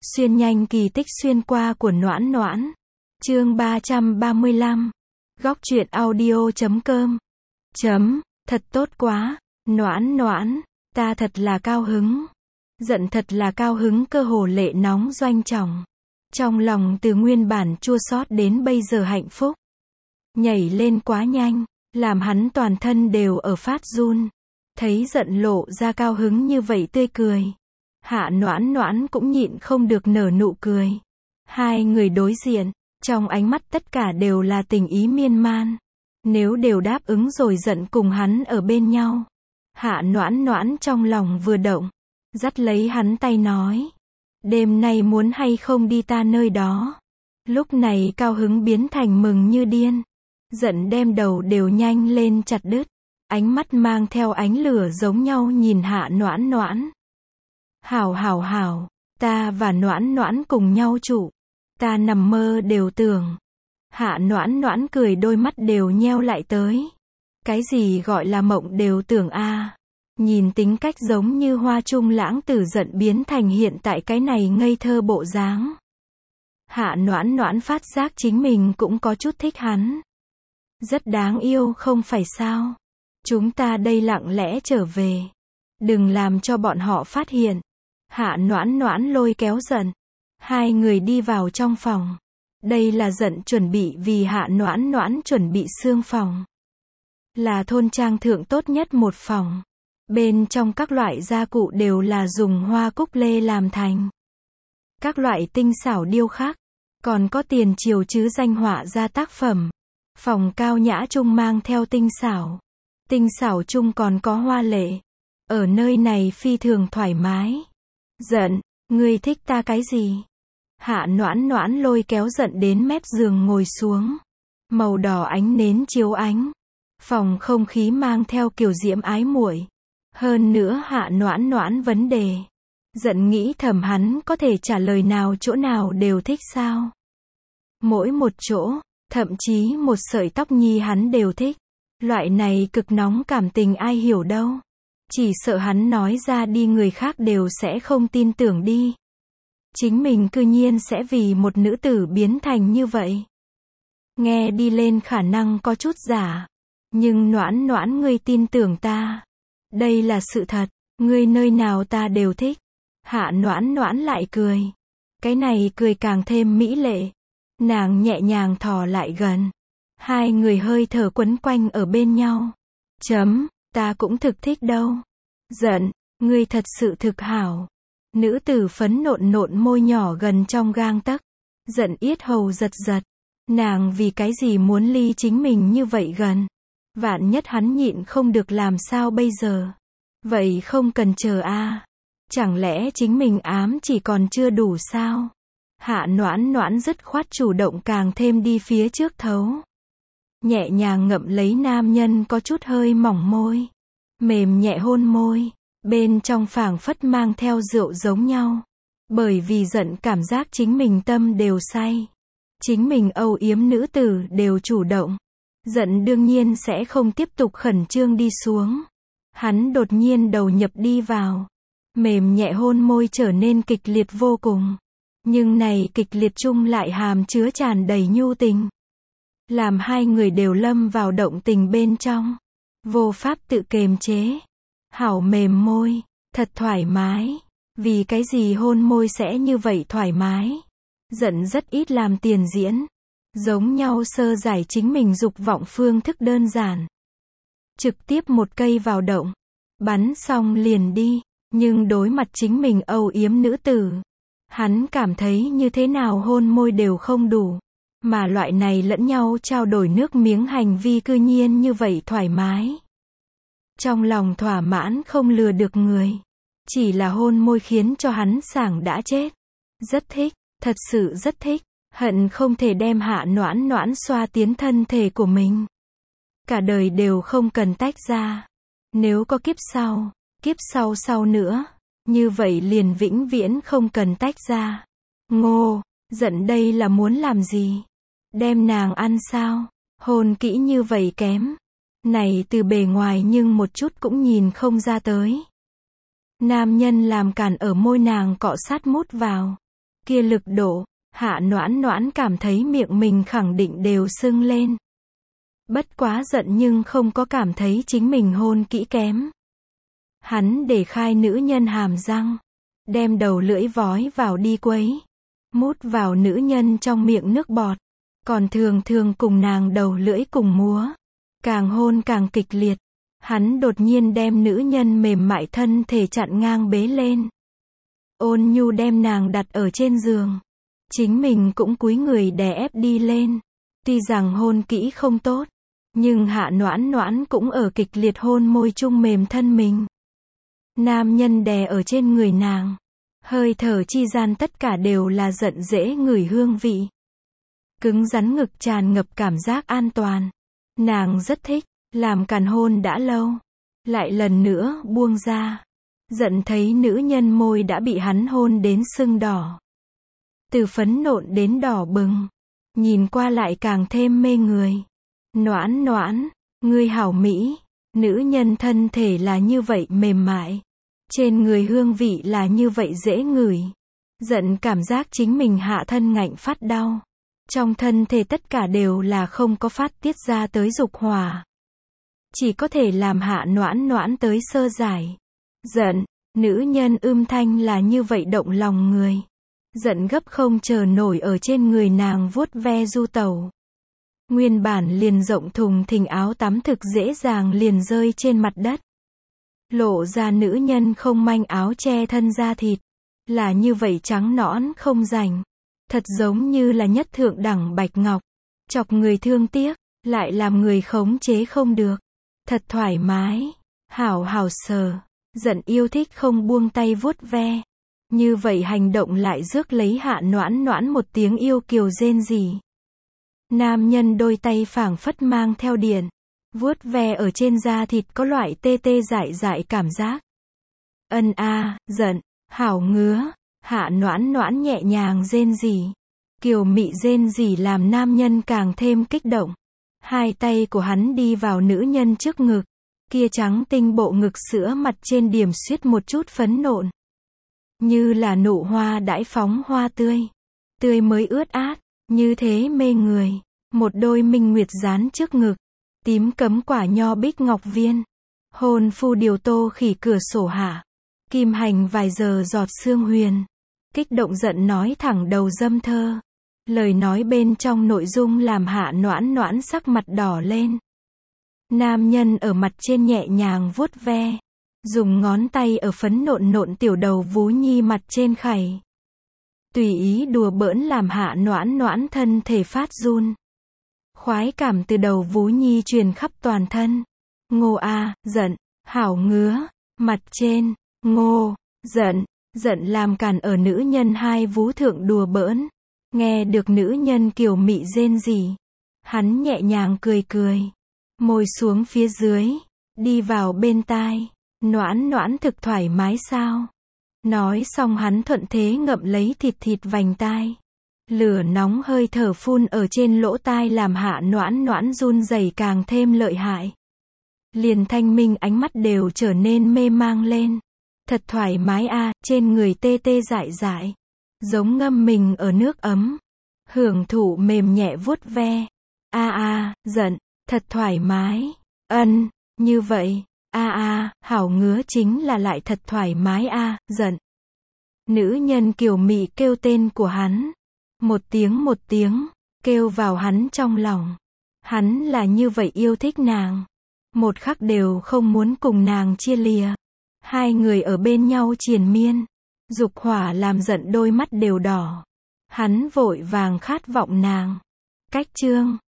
Xuyên nhanh kỳ tích xuyên qua của Noãn Noãn. Chương 335. Góc truyện audio.com. Thật tốt quá, Noãn Noãn, ta thật là cao hứng. Giận thật là cao hứng, cơ hồ lệ nóng doanh trọng. Trong lòng từ nguyên bản chua xót đến bây giờ hạnh phúc. Nhảy lên quá nhanh, làm hắn toàn thân đều ở phát run. Thấy giận lộ ra cao hứng như vậy tươi cười. Hạ Noãn Noãn cũng nhịn không được nở nụ cười. Hai người đối diện, trong ánh mắt tất cả đều là tình ý miên man. Nếu đều đáp ứng rồi giận cùng hắn ở bên nhau. Hạ Noãn Noãn trong lòng vừa động, dắt lấy hắn tay nói. Đêm nay muốn hay không đi ta nơi đó. Lúc này cao hứng biến thành mừng như điên. Giận đem đầu đều nhanh lên chặt đứt. Ánh mắt mang theo ánh lửa giống nhau nhìn Hạ Noãn Noãn. Hảo, ta và Noãn Noãn cùng nhau trụ. Ta nằm mơ đều tưởng. Hạ Noãn Noãn cười, đôi mắt đều nheo lại tới. Cái gì gọi là mộng đều tưởng a? Nhìn tính cách giống như hoa trung lãng tử giận biến thành hiện tại cái này ngây thơ bộ dáng. Hạ Noãn Noãn phát giác chính mình cũng có chút thích hắn. Rất đáng yêu không phải sao? Chúng ta đây lặng lẽ trở về. Đừng làm cho bọn họ phát hiện. Hạ Noãn Noãn lôi kéo giận. Hai người đi vào trong phòng. Đây là giận chuẩn bị vì Hạ Noãn Noãn chuẩn bị xương phòng. Là thôn trang thượng tốt nhất một phòng. Bên trong các loại gia cụ đều là dùng hoa cúc lê làm thành. Các loại tinh xảo điêu khắc. Còn có tiền triều chứ danh họa ra tác phẩm. Phòng cao nhã chung mang theo tinh xảo. Tinh xảo chung còn có hoa lệ. Ở nơi này phi thường thoải mái. Giận, ngươi thích ta cái gì? Hạ Noãn Noãn lôi kéo giận đến mép giường ngồi xuống. Màu đỏ ánh nến chiếu ánh. Phòng không khí mang theo kiểu diễm ái muội. Hơn nữa Hạ Noãn Noãn vấn đề. Giận nghĩ thầm hắn có thể trả lời nào chỗ nào đều thích sao? Mỗi một chỗ, thậm chí một sợi tóc nhi hắn đều thích. Loại này cực nóng cảm tình ai hiểu đâu. Chỉ sợ hắn nói ra đi người khác đều sẽ không tin tưởng đi. Chính mình cư nhiên sẽ vì một nữ tử biến thành như vậy. Nghe đi lên khả năng có chút giả. Nhưng Noãn Noãn, ngươi tin tưởng ta. Đây là sự thật. Ngươi nơi nào ta đều thích. Hạ Noãn Noãn lại cười. Cái này cười càng thêm mỹ lệ. Nàng nhẹ nhàng thò lại gần. Hai người hơi thở quấn quanh ở bên nhau. Ta cũng thực thích đâu. Giận, ngươi thật sự thực hảo. Nữ tử phấn nộn môi nhỏ gần trong gang tấc. Giận yết hầu giật giật. Nàng vì cái gì muốn ly chính mình như vậy gần? Vạn nhất hắn nhịn không được làm sao bây giờ? Vậy không cần chờ a. Chẳng lẽ chính mình ám chỉ còn chưa đủ sao? Hạ Noãn Noãn dứt khoát chủ động càng thêm đi phía trước thấu. Nhẹ nhàng ngậm lấy nam nhân có chút hơi mỏng môi. Mềm nhẹ hôn môi. Bên trong phảng phất mang theo rượu giống nhau. Bởi vì giận cảm giác chính mình tâm đều say. Chính mình âu yếm nữ tử đều chủ động. Giận đương nhiên sẽ không tiếp tục khẩn trương đi xuống. Hắn đột nhiên đầu nhập đi vào. Mềm nhẹ hôn môi trở nên kịch liệt vô cùng. Nhưng này kịch liệt chung lại hàm chứa tràn đầy nhu tình. Làm hai người đều lâm vào động tình bên trong. Vô pháp tự kiềm chế. Hảo mềm môi, thật thoải mái. Vì cái gì hôn môi sẽ như vậy thoải mái? Giận rất ít làm tiền diễn. Giống nhau sơ giải chính mình dục vọng phương thức đơn giản. Trực tiếp một cây vào động. Bắn xong liền đi. Nhưng đối mặt chính mình âu yếm nữ tử. Hắn cảm thấy như thế nào hôn môi đều không đủ. Mà loại này lẫn nhau trao đổi nước miếng hành vi cư nhiên như vậy thoải mái. Trong lòng thỏa mãn không lừa được người. Chỉ là hôn môi khiến cho hắn sảng đã chết. Rất thích, thật sự rất thích. Hận không thể đem Hạ Noãn Noãn xoa tiến thân thể của mình. Cả đời đều không cần tách ra. Nếu có kiếp sau nữa. Như vậy liền vĩnh viễn không cần tách ra. Ngô, giận đây là muốn làm gì? Đem nàng ăn sao? Hôn kỹ như vậy kém. Này từ bề ngoài nhưng một chút cũng nhìn không ra tới. Nam nhân làm cản ở môi nàng cọ sát mút vào. kia lực độ, Hạ Noãn Noãn cảm thấy miệng mình khẳng định đều sưng lên. Bất quá giận nhưng không có cảm thấy chính mình hôn kỹ kém. Hắn để khai nữ nhân hàm răng, đem đầu lưỡi vói vào đi quấy, mút vào nữ nhân trong miệng nước bọt, còn thường thường cùng nàng đầu lưỡi cùng múa, càng hôn càng kịch liệt. Hắn đột nhiên đem nữ nhân mềm mại thân thể chặn ngang bế lên, ôn nhu đem nàng đặt ở trên giường, chính mình cũng cúi người đè ép đi lên. Tuy rằng hôn kỹ không tốt, nhưng Hạ Noãn Noãn cũng ở kịch liệt hôn môi chung mềm thân mình. Nam nhân đè ở trên người nàng, hơi thở chi gian tất cả đều là giận dễ ngửi hương vị. Cứng rắn ngực tràn ngập cảm giác an toàn. Nàng rất thích, làm càn hôn đã lâu, lại lần nữa buông ra. Giận thấy nữ nhân môi đã bị hắn hôn đến sưng đỏ, từ phấn nộn đến đỏ bừng, nhìn qua lại càng thêm mê người. Noãn Noãn, ngươi hảo mỹ, nữ nhân thân thể là như vậy mềm mại, trên người hương vị là như vậy dễ ngửi. Giận cảm giác chính mình hạ thân ngạnh phát đau, trong thân thể tất cả đều là không có phát tiết ra tới dục hỏa, chỉ có thể làm Hạ Noãn Noãn tới sơ giải. Giận, nữ nhân thanh là như vậy động lòng người. Giận gấp không chờ nổi ở trên người nàng vuốt ve du tẩu. Nguyên bản liền rộng thùng thình áo tắm thực dễ dàng liền rơi trên mặt đất, lộ ra nữ nhân không manh áo che thân da thịt, là như vậy trắng nõn không rành, thật giống như là nhất thượng đẳng bạch ngọc, chọc người thương tiếc, lại làm người khống chế không được, thật thoải mái, hảo hảo sờ. Giận yêu thích không buông tay vuốt ve, như vậy hành động lại rước lấy Hạ Noãn Noãn một tiếng yêu kiều rên rỉ. Nam nhân đôi tay phảng phất mang theo điện, vuốt ve ở trên da thịt có loại tê tê dại dại cảm giác. Ân a, giận, hảo ngứa. Hạ Noãn Noãn nhẹ nhàng rên rỉ, kiều mị rên rỉ làm nam nhân càng thêm kích động. Hai tay của hắn đi vào nữ nhân trước ngực, kia trắng tinh bộ ngực sữa mặt trên điểm xuyết một chút phấn nộn, như là nụ hoa đãi phóng hoa tươi, tươi mới ướt át, như thế mê người. Một đôi minh nguyệt dán trước ngực, tím cấm quả nho bích ngọc viên, hôn phu điều tô khỉ cửa sổ hạ, kim hành vài giờ giọt sương huyền, kích động giận nói thẳng đầu dâm thơ. Lời nói bên trong nội dung làm Hạ Noãn Noãn sắc mặt đỏ lên. Nam nhân ở mặt trên nhẹ nhàng vuốt ve, dùng ngón tay ở phấn nộn nộn tiểu đầu vú nhi mặt trên khẩy, tùy ý đùa bỡn làm Hạ Noãn Noãn thân thể phát run. Khoái cảm từ đầu vú nhi truyền khắp toàn thân. Ngô a, giận, hảo ngứa, mặt trên, ngô, giận, giận làm càn ở nữ nhân hai vú thượng đùa bỡn. Nghe được nữ nhân kiều mị rên rỉ, hắn nhẹ nhàng cười cười, môi xuống phía dưới, đi vào bên tai. Noãn Noãn thực thoải mái sao? Nói xong hắn thuận thế ngậm lấy thịt thịt vành tai. Lửa nóng hơi thở phun ở trên lỗ tai làm Hạ Noãn Noãn run rẩy càng thêm lợi hại. Liền thanh minh ánh mắt đều trở nên mê mang lên. Thật thoải mái a, trên người tê tê dại dại, giống ngâm mình ở nước ấm, hưởng thụ mềm nhẹ vuốt ve. A a, giận, thật thoải mái. Ân, như vậy. A a, hảo ngứa chính là lại thật thoải mái a, giận. Nữ nhân kiều mị kêu tên của hắn, một tiếng, kêu vào hắn trong lòng. Hắn là như vậy yêu thích nàng, một khắc đều không muốn cùng nàng chia lìa. Hai người ở bên nhau triền miên, dục hỏa làm giận đôi mắt đều đỏ. Hắn vội vàng khát vọng nàng. Cách chương